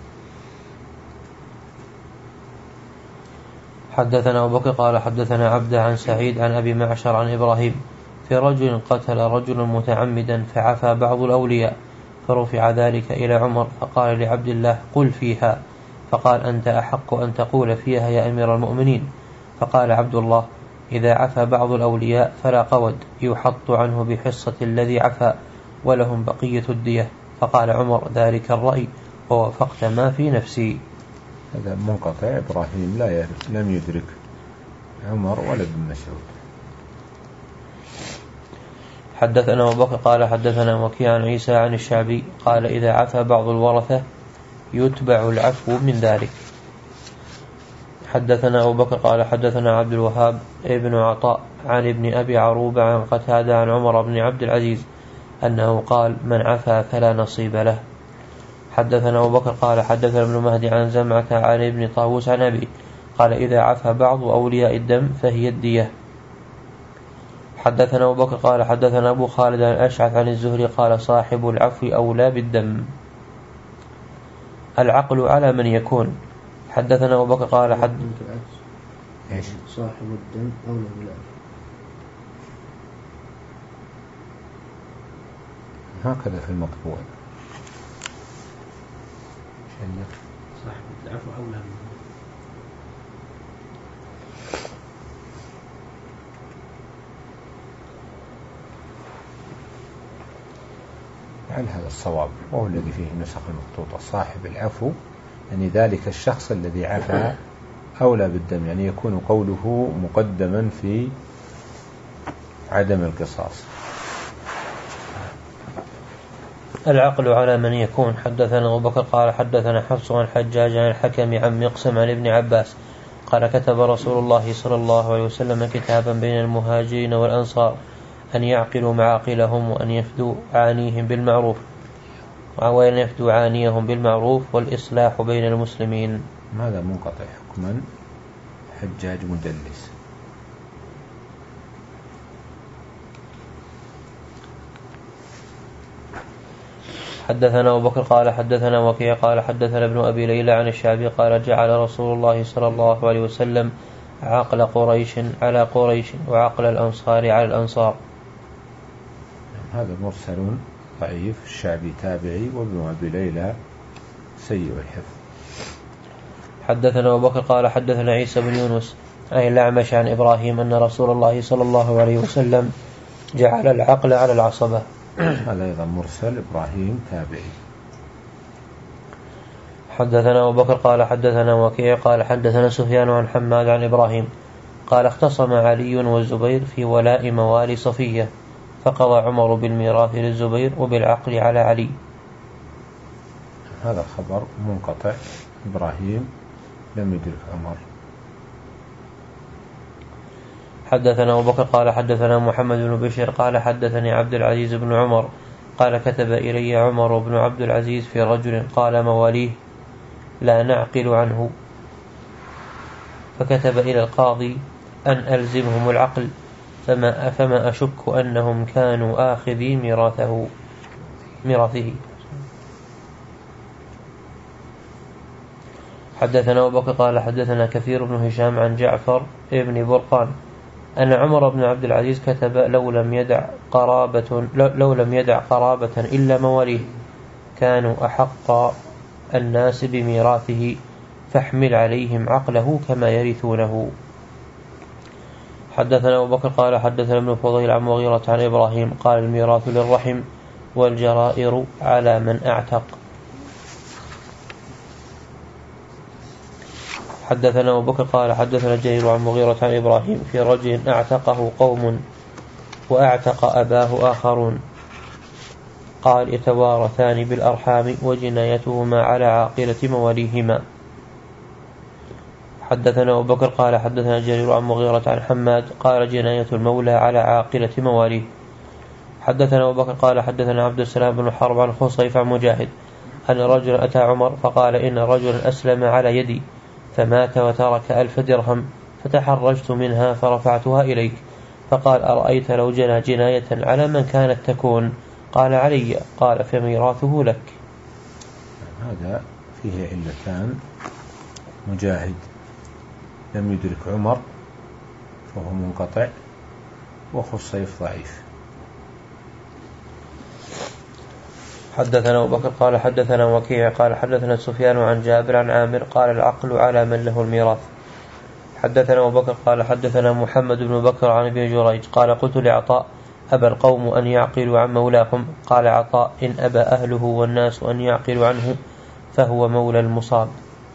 حدثنا أبو بكر قال حدثنا عبد عن سعيد عن أبي معشر عن إبراهيم في رجل قتل رجل متعمدا فعفى بعض الأولياء فرفع ذلك إلى عمر فقال لعبد الله قل فيها فقال أنت أحق أن تقول فيها يا أمير المؤمنين. فقال عبد الله إذا عفى بعض الأولياء فلا قود يحط عنه بحصة الذي عفى ولهم بقية الدية. فقال عمر ذلك الرأي ووافقت ما في نفسي. هذا منقطع، إبراهيم لا لم يدرك عمر ولا ابن مسعود. حدثنا أبو بكر قال حدثنا وكيع عن عيسى عن الشعبي قال إذا عفى بعض الورثة يتبع العفو من ذلك. حدثنا أبو بكر قال حدثنا عبد الوهاب ابن عطاء عن ابن أبي عروبة عن قتادة عن عمر بن عبد العزيز أنه قال من عفى فلا نصيب له. حدثنا أبو بكر قال حدثنا ابن مهدي عن زمعة عن ابن طاووس عن أبي قال إذا عفى بعض أولياء الدم فهي الدية. حدثنا أبو بكر قال حدثنا أبو خالد عن أشعث عن الزهري قال صاحب العفو أولى بالدم. العقل على من يكون. حدثنا أبو بكر قال حد إيش صاحب الدم أولى بالعفو. هكذا في المطبوع صاحب العفو أولى منه. هل هذا الصواب وهو الذي فيه النسخ المخطوطة صاحب العفو يعني ذلك الشخص الذي عفى أولى بالدم، يعني يكون قوله مقدما في عدم القصاص. العقل على من يكون. حدثنا أبو بكر قال حدثنا حفص عن الحجاج عن الحكم عن مقسم عن ابن عباس قال كتب رسول الله صلى الله عليه وسلم كتابا بين المهاجرين والأنصار أن يعقلوا معاقلهم وأن يفدوا عانيهم بالمعروف وأن يفدوا عانيهم بالمعروف والإصلاح بين المسلمين. هذا منقطع حكما، حجاج مدلس. حدثنا أبو بكر قال حدثنا وكيع قال حدثنا ابن أبي ليلى عن الشعبي قال جعل رسول الله صلى الله عليه وسلم عقل قريش على قريش وعقل الأنصار على الأنصار. هذا مرسل ضعيف، الشعبي تابعي وابن أبي ليلى سيء الحفظ. حدثنا أبو بكر قال حدثنا عيسى بن يونس عن الأعمش عن إبراهيم أن رسول الله صلى الله عليه وسلم جعل العقل على العصبة. هذا أيضا مرسل، إبراهيم تابعي. حدثنا أبو بكر قال حدثنا وكيع قال حدثنا سفيان عن حماد عن إبراهيم قال اختصم علي والزبير في ولاء موالي صفية فقضى عمر بالميراث للزبير وبالعقل على علي. هذا الخبر منقطع، إبراهيم لم يدرك عمر. حدثنا أبو بكر قال حدثنا محمد بن بشير قال حدثني عبد العزيز بن عمر قال كتب إلي عمر بن عبد العزيز في رجل قال مواليه لا نعقل عنه، فكتب إلى القاضي أن ألزمهم العقل فما, فما أشك أنهم كانوا آخذي ميراثه ميراثه. حدثنا أبو بكر قال حدثنا كثير بن هشام عن جعفر ابن برقان أن عمر بن عبد العزيز كتب لو لم يدع قرابة لو لم يدع قرابة إلا مواليه كانوا أحق الناس بميراثه فاحمل عليهم عقله كما يرثونه. حدثنا أبو بكر قال حدثنا ابن فضيل عن مغيرة عن إبراهيم قال الميراث للرحم والجرائر على من أعتق. حدثنا أبو بكر قال حدثنا جرير عن مغيرة عن إبراهيم في رجل أعتقه قوم وأعتق أباه آخرون قال يتوارثان بالأرحام وجنايتهما على عاقلة مواليهما. حدثنا أبو بكر قال حدثنا جرير عن مغيرة عن حماد قال جناية المولى على عاقلة مواليه. حدثنا أبو بكر قال حدثنا عبد السلام بن حرب عن خصيف عن مجاهد أن رجلا أتى عمر فقال إن رجلا أسلم على يدي فمات وترك ألف درهم فتحرجت منها فرفعتها إليك، فقال أرأيت لو جنى جناية على من كانت تكون؟ قال علي. قال فميراثه لك. هذا فيه علتان، مجاهد لم يدرك عمر فهو منقطع، وخصيف ضعيف. حدثنا أبو بكر قال حدثنا وكيع قال حدثنا سفيان عن جابر عن عامر قال العقل على من له الميراث. حدثنا أبو بكر قال حدثنا محمد بن بكر عن ابن جريج قال قلت لعطاء أبى القوم أن يعقلوا عن مولاهم؟ قال عطاء إن أبى أهله والناس أن يعقلوا عنه فهو مولى المصاب.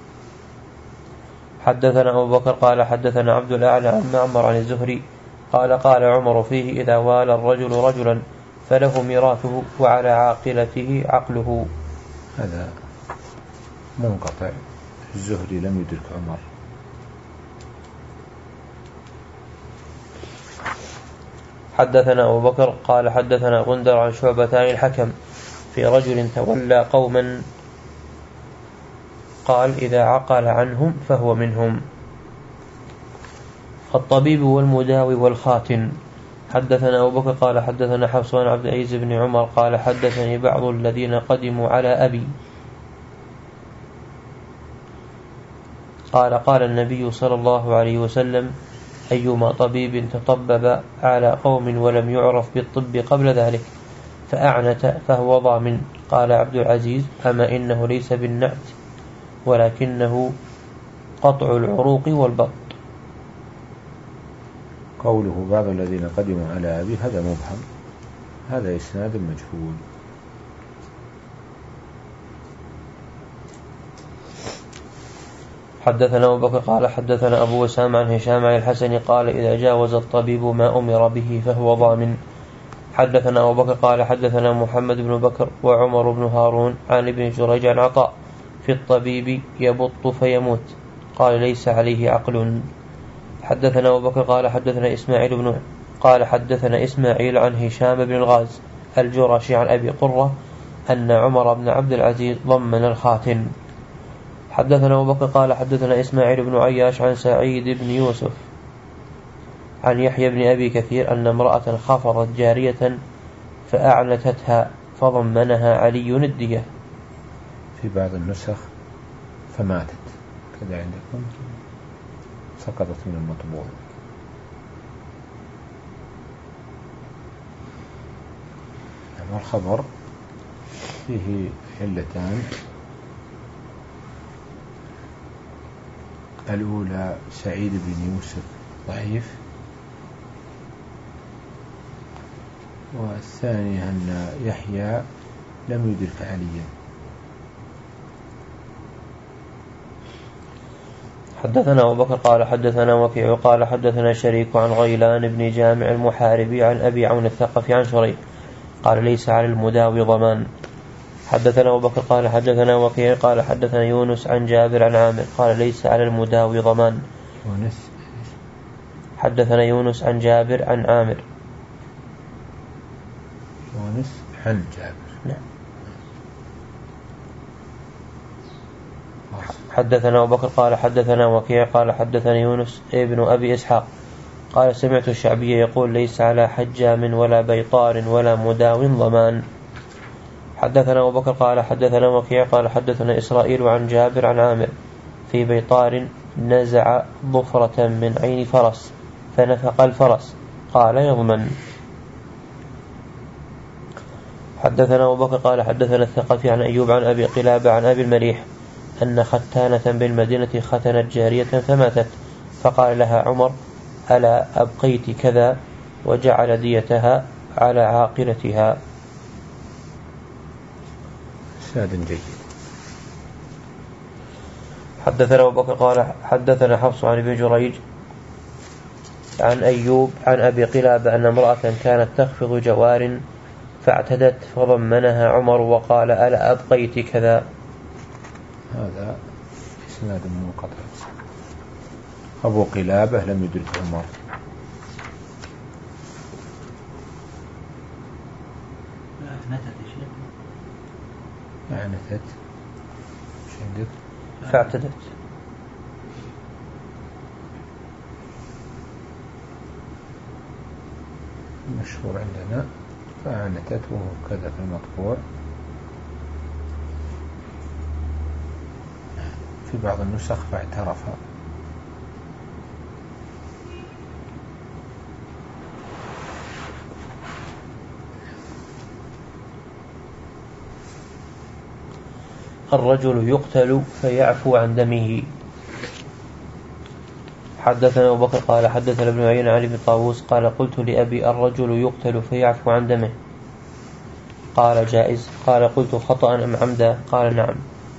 حدثنا أبو بكر قال حدثنا عبد الأعلى عن معمر عن الزهري قال قال عمر فيه إذا والى الرجل رجلا فله ميراثه وعلى عاقلته عقله. هذا منقطع، الزهري لم يدرك عمر. حدثنا أبو بكر قال حدثنا غندر عن شعبتان الحكم في رجل تولى قوما قال إذا عقل عنهم فهو منهم. الطبيب والمداوي والخاتن. حدثنا أبو بكر قال حدثنا حفص عن عبد العزيز بن عمر قال حدثني بعض الذين قدموا على أبي قال قال النبي صلى الله عليه وسلم أيما طبيب تطبب على قوم ولم يعرف بالطب قبل ذلك فأعنت فهو ضامن. قال عبد العزيز أما إنه ليس بالنعت ولكنه قطع العروق والبط. قوله بعض الذين قدموا على أبي هذا مبهم، هذا إسناد مجهول. حدثنا أبو بكر قال حدثنا أبو وسام عن هشام عن الحسن قال إذا جاوز الطبيب ما أمر به فهو ضامن. حدثنا أبو بكر قال حدثنا محمد بن بكر وعمر بن هارون عن ابن جريج عن عطاء في الطبيب يبط فيموت قال ليس عليه عقل. حدثنا أبو بكر قال حدثنا إسماعيل بن قال حدثنا إسماعيل عن هشام بن الغاز الجرشي عن أبي قرة أن عمر بن عبد العزيز ضمن الخاتم. حدثنا أبو بكر قال حدثنا إسماعيل بن عياش عن سعيد بن يوسف عن يحيى بن أبي كثير أن امرأة خفضت جارية فأعنتتها فضمنها علي الدية. في بعض النسخ فماتت كذا عندكم، سقطت من المطبوع. والخبر فيه علتان، الأولى سعيد بن يوسف ضعيف، والثانية أن يحيى لم يدرك عليا. حدثنا أبو بكر قال حدثنا وكيع قال حدثنا شريك عن غيلان بن جامع المحاربي عن أبي عون الثقفي عن شريك قال ليس على المداوي ضمان. حدثنا أبو بكر قال حدثنا وكيع قال حدثنا يونس عن جابر عن عامر قال ليس على المداوي ضمان. يونس حدثنا يونس عن جابر عن عامر. يونس عن جابر. نعم. حدثنا أبو بكر قال حدثنا وكيع قال حدثنا يونس ابن أبي إسحاق قال سمعت الشعبي يقول ليس على حجام ولا بيطار ولا مداو ضمان. حدثنا أبو بكر قال حدثنا وكيع قال حدثنا إسرائيل عن جابر عن عامر في بيطار نزع ضفرة من عين فرس فنفق الفرس قال يضمن. حدثنا أبو بكر قال حدثنا الثقفي عن أيوب عن أبي قلابة عن أبي المليح أن ختانة بالمدينة ختنت جارية فماتت فقال لها عمر ألا أبقيت كذا وجعل ديتها على عاقلتها. ساد جيد. حدثنا أبو بكر قال حدثنا حفص عن ابن جريج عن أيوب عن أبي قلابة أن امرأة كانت تخفض جوار فاعتدت فضمنها عمر وقال ألا أبقيت كذا. هذا إسناد منقطع. أبو قلابة لم يدرك عمر. أعنتت ايش عندك؟ فاعتدت. مشهور عندنا فأعنتت وهو كذا في المطبوع. في بعض النسخ فاعترف. الرجل يقتل فيعفو عن دمه. حدثنا أبو بكر قال حدثنا ابن عيينة عن ابن طاووس قال قلت لأبي الرجل يقتل فيعفو عن دمه قال جائز قال قلت خطأ أم عمدا قال نعم.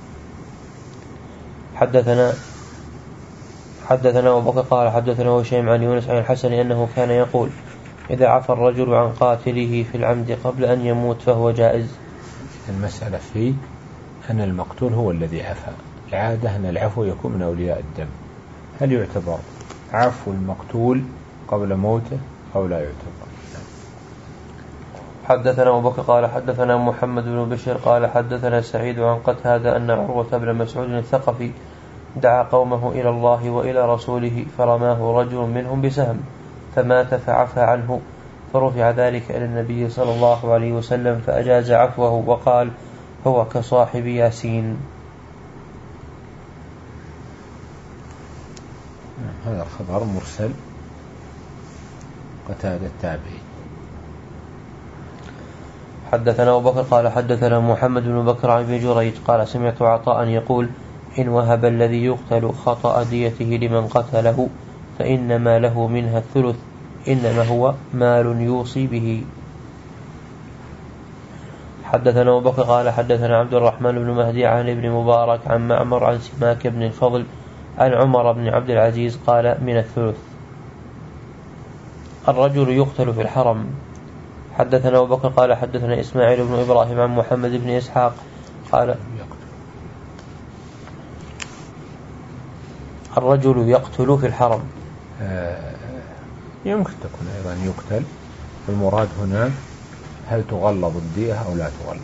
حدثنا حدثنا أبو بكر قال حدثنا هشيم عن يونس عن الحسن أنه كان يقول إذا عفى الرجل عن قاتله في العمد قبل أن يموت فهو جائز. المسألة فيه أن المقتول هو الذي عفى. العادة أن العفو يكون من أولياء الدم. هل يعتبر عفو المقتول قبل موته أو لا يعتبر؟ حدثنا أبو بكر قال حدثنا محمد بن بشير قال حدثنا سعيد عن قتادة أن عروة بن مسعود الثقفي دعا قومه إلى الله وإلى رسوله فرماه رجل منهم بسهم فمات فعفى عنه فرفع ذلك إلى النبي صلى الله عليه وسلم فأجاز عفوه وقال هو كصاحب ياسين. هذا الخبر مرسل قتادة التابعي. حدثنا أبو بكر قال حدثنا محمد بن بكر عن ابن جريج قال سمعت عطاء يقول إن وهب الذي يقتل خطأ ديته لمن قتله فإنما له منها الثلث إنما هو مال يوصي به. حدثنا أبو بكر قال حدثنا عبد الرحمن بن مهدي عن ابن مبارك عن معمر عن سماك بن الفضل عن عمر بن عبد العزيز قال من الثلث. الرجل يقتل في الحرم. حدثنا أبو بكر قال حدثنا إسماعيل بن إبراهيم عن محمد بن إسحاق قال الرجل يقتل في الحرم. آه يمكن تكون أيضا يقتل. المراد هنا هل تغلظ الدية أو لا تغلظ.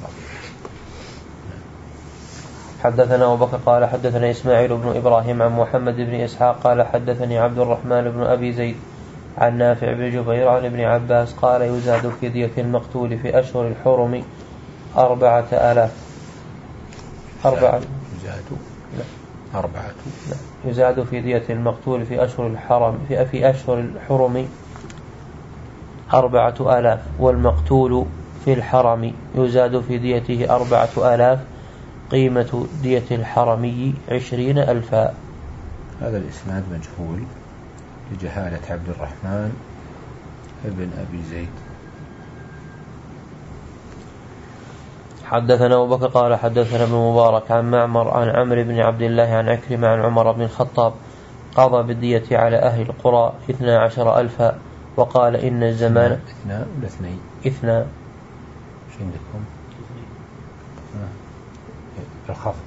حدثنا أبو بكر قال حدثنا إسماعيل بن إبراهيم عن محمد بن إسحاق قال حدثني عبد الرحمن بن أبي زيد عن نافع بن جبير عن ابن عباس قال يزاد في دية المقتول في أشهر الحرم أربعة آلاف. أربعة يزاد أربعة لا. يزاد في دية المقتول في أشهر الحرم في, في أشهر الحرم أربعة آلاف، والمقتول في الحرم يزاد في ديته أربعة آلاف، قيمة دية الحرمي عشرين ألفا. هذا الإسناد مجهول لجهالة عبد الرحمن ابن أبي زيد. حدثنا أبو بكر قال حدثنا ابن مبارك عن معمر عن عمرو بن عبد الله عن عكرمة عن عمر بن الخطاب قضى بالدية على أهل القرى اثنا عشر ألفا، وقال إن الزمان اثناء ولا اثنين؟ اثناء. شو عندكم؟ الخفض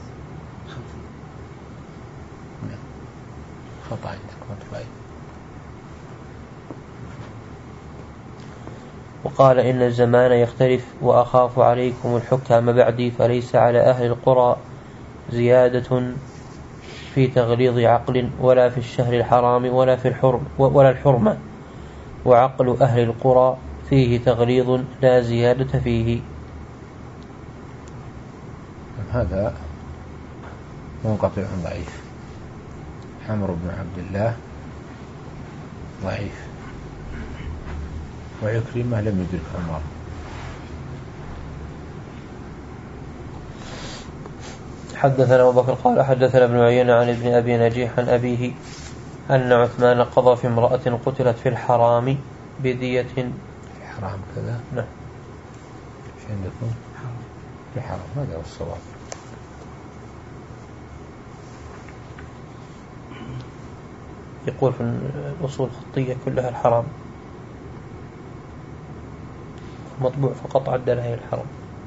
خطأ عندكم. وقال إن الزمان يختلف وأخاف عليكم الحكام بعدي، فليس على أهل القرى زيادة في تغليظ عقل ولا في الشهر الحرام ولا في الحرم ولا الحرمة، وعقل أهل القرى فيه تغليظ لا زيادة فيه. هذا منقطع ضعيف. عمرو بن عبد الله ضعيف، وعكرمة لم يدرك عمر. حدثنا أبو بكر قال حدثنا ابن عيينة عن ابن أبي نجيح عن أبيه أن عثمان قضى في امرأة قتلت في الحرام بدية. الحرام كذا؟ نعم. ايش عندكم؟ في الحرام، هذا هو الصواب. يقول في الأصول الخطية كلها الحرام، مطبوع فقط عدل هي الحرام.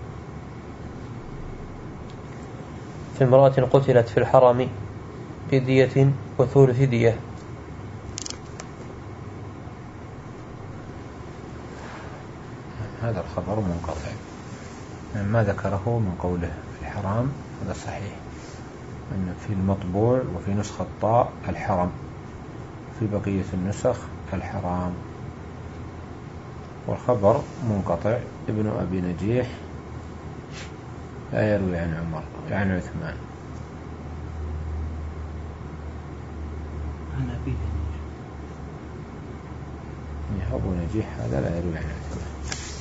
في امرأة قتلت في الحرم بدية وثلث دية. هذا الخبر منقطع. ما ذكره من قوله في الحرام هذا صحيح، أن في المطبوع وفي نسخة طاء الحرم، في بقية النسخ الحرام، والخبر منقطع. ابن أبي نجيح لا يروي عن عمر عن عثمان. عن أبيه أبو نجيح هذا لا يروي عن عثمان.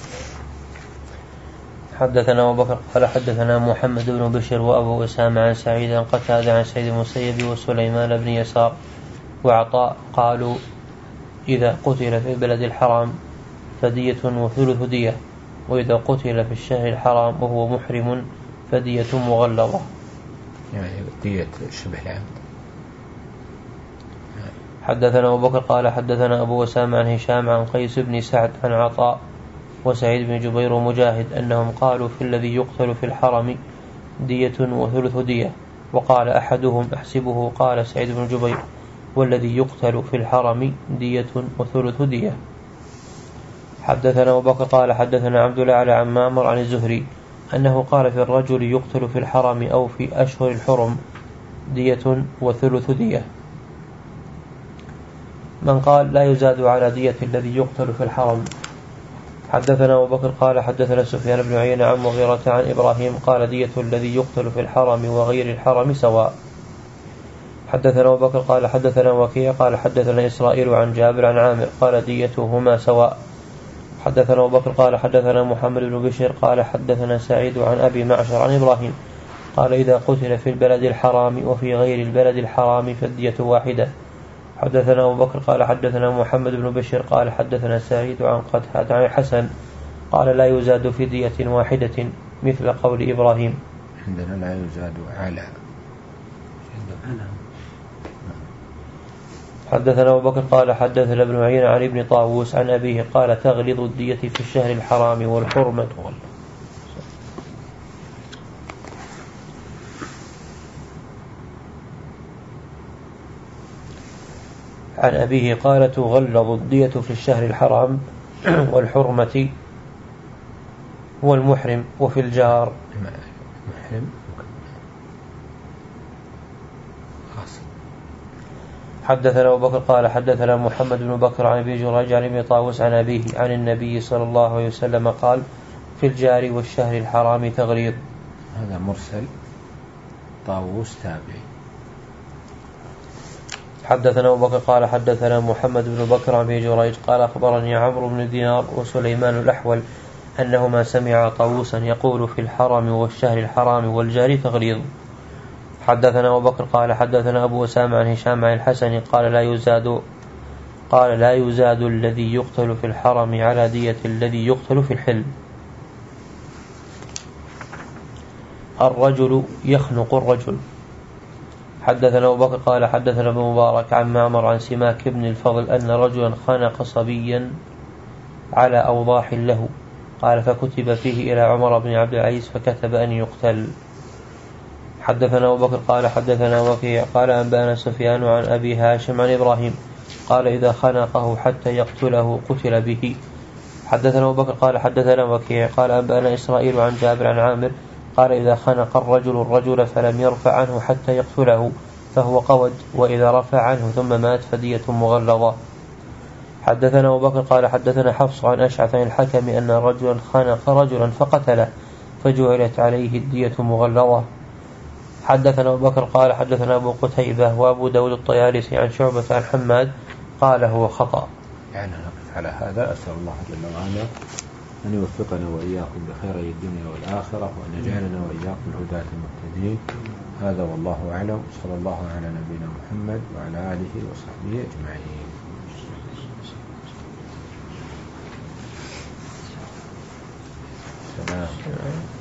حدثنا أبو بكر قال حدثنا محمد بن بشر وأبو أسامة عن سعيد عن قتادة عن سعيد المسيب وسليمان بن يسار وعطاء قالوا إذا قتل في بلد الحرام فدية وثلث دية، وإذا قتل في الشهر الحرام وهو محرم فدية مغلظة. يعني دية شبه العمد. حدثنا أبو بكر قال حدثنا أبو أسامة عن هشام عن قيس بن سعد عن عطاء وسعيد بن جبير ومجاهد أنهم قالوا في الذي يقتل في الحرم دية وثلث دية، وقال أحدهم أحسبه قال سعيد بن جبير والذي يقتل في الحرم دية وثلث دية. حدثنا أبو بكر قال حدثنا عبد الأعلى عن معمر عن الزهري أنه قال في الرجل يقتل في الحرم أو في أشهر الحرم دية وثلث دية. من قال لا يزاد على دية الذي يقتل في الحرم. حدثنا أبو بكر قال حدثنا سفيان بن عيينة عن مغيرة عن إبراهيم قال دية الذي يقتل في الحرم وغير الحرم سواء. حدثنا أبو بكر قال حدثنا وكيع قال حدثنا إسرائيل عن جابر عن عامر قال ديتهما سواء. حدثنا أبو بكر قال حدثنا محمد بن بشير قال حدثنا سعيد عن أبي معشر عن إبراهيم قال إذا قتل في البلد الحرام وفي غير البلد الحرام فالدية واحدة. حدثنا أبو بكر قال حدثنا محمد بن بشير قال حدثنا سعيد عن قتادة عن حسن قال لا يزاد في دية واحدة مثل قول إبراهيم. عندنا لا يزاد على حدثنا أبو بكر قال حدثنا ابن عيينة عن ابن طاووس عن أبيه قال تغلظ الدية في الشهر الحرام والحرمة. عن أبيه قال تغلظ الدية في الشهر الحرام والحرمة والمحرم وفي الجار. حدثنا أبو بكر قال حدثنا محمد بن بكر عن أبي جريج عن ابن طاووس عن أبيه عن النبي صلى الله عليه وسلم قال في الجار والشهر الحرام تغليظ. هذا مرسل طاووس تابعي. حدثنا أبو بكر قال حدثنا محمد بن بكر عن أبي جريج قال أخبرني عمرو بن دينار وسليمان الأحول أنهما سمع طاووسا يقول في الحرم والشهر الحرام والجار تغليظ. حدثنا أبو بكر قال حدثنا أبو أسامة عن هشام عن الحسن قال لا يزاد قال لا يزاد الذي يقتل في الحرم على دية الذي يقتل في الحل. الرجل يخنق الرجل. حدثنا أبو بكر قال حدثنا ابن مبارك عن معمر عن سماك بن الفضل أن رجلا خنق صبيا على أوضاح له قال فكتب فيه إلى عمر بن عبد العزيز فكتب أن يقتل. حدثنا أبو بكر قال حدثنا وكيع قال أنبأنا سفيان عن أبي هاشم عن إبراهيم قال إذا خنقه حتى يقتله قتل به. حدثنا أبو بكر قال حدثنا وكيع قال أنبأنا إسرائيل عن جابر عن عامر قال إذا خنق الرجل الرجل فلم يرفع عنه حتى يقتله فهو قود وإذا رفع عنه ثم مات فدية مغلظة. حدثنا أبو بكر قال حدثنا حفص عن أشعث عن الحكم أن رجلا خنق رجلا فقتله فجعلت عليه الدية مغلظة. حدثنا أبو بكر قال حدثنا أبو قتيبة وأبو داود الطيالسي عن شعبة عن حماد قال هو خطأ. يعني نقف على هذا. أسأل الله جل وعلا أن يوفقنا وإياكم بخيري الدنيا والآخرة وأن يجعلنا وإياكم الهداة المهتدين. هذا والله أعلم. صلى الله على نبينا محمد وعلى آله وصحبه أجمعين. سلام.